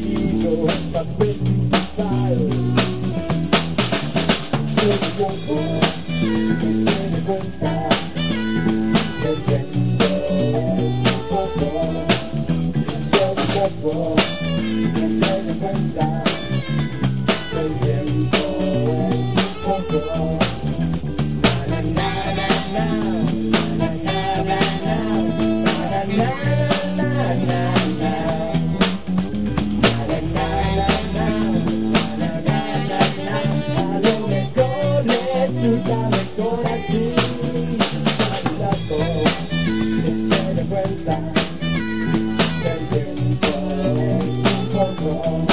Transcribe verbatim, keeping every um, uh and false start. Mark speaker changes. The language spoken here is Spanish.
Speaker 1: contigo para verificar. Soy loco que se me cuenta que el viento es un poco. Soy loco que se me cuenta que el viento es un poco. Na na na na na na na na na na na na. A lo mejor resulta mejor así. Soy loco que se me cuenta que el tiempo es un poco.